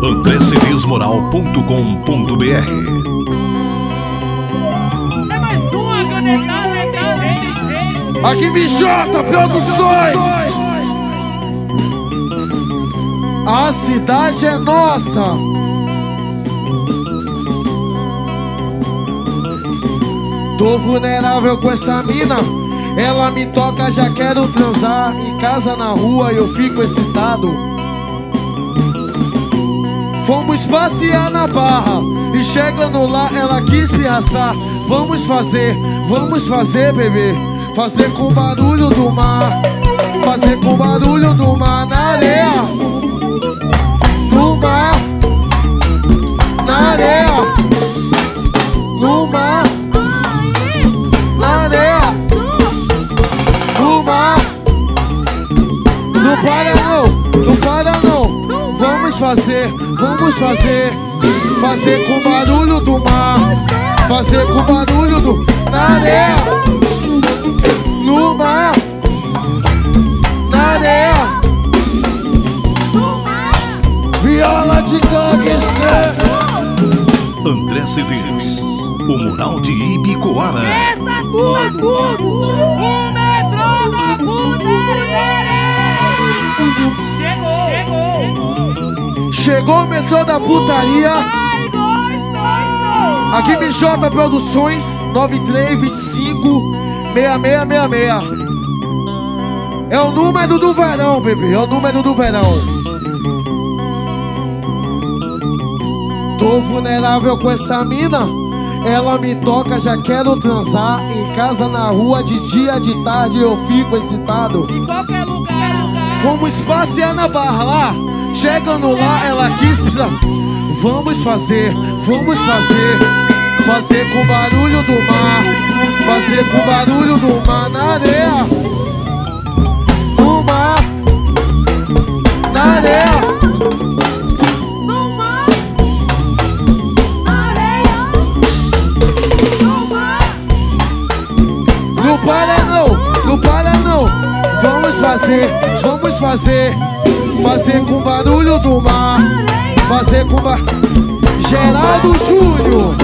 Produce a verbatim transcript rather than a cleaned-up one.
andré cedis moral ponto com ponto br. É mais uma canetada, é Aqui B J Produções. A cidade é nossa. Tô vulnerável com essa mina. Ela me toca, já quero transar. Em casa, na rua, eu fico excitado. Fomos passear na Barra e chegando lá, ela quis piaçar. Vamos fazer, vamos fazer, bebê. Fazer com barulho do mar. Fazer com barulho do mar na areia. No mar. Na areia. No mar. Na areia. No mar. Não para não, não para não. Vamos fazer, vamos fazer. Fazer com barulho do mar. Fazer com barulho do... Na areia. No mar. Na areia. Viola de gangster. André Cedis, o Moral de Ibicoara. essa tudo, tudo, o metrô da putaria. Chegou, chegou, Chegou o metrô da putaria. ai, gostou. Aqui B J Produções, nove três dois cinco seis seis seis seis. É o número do verão, bebê. É o número do verão. Tô vulnerável com essa mina. Ela me toca, já quero transar. Em casa, na rua, de dia, de tarde, eu fico excitado. Em qualquer lugar, lugar. Fomos passear na Barra lá. Chegando lá, ela quis precisar. Vamos fazer, vamos fazer. Fazer com barulho do mar. Fazer com barulho do mar na areia. No mar. Na areia. No mar, na areia. No mar, Não para não, não para não. Vamos fazer, vamos fazer. Fazer com barulho do mar. Fazer com bar... Geraldo Júnior.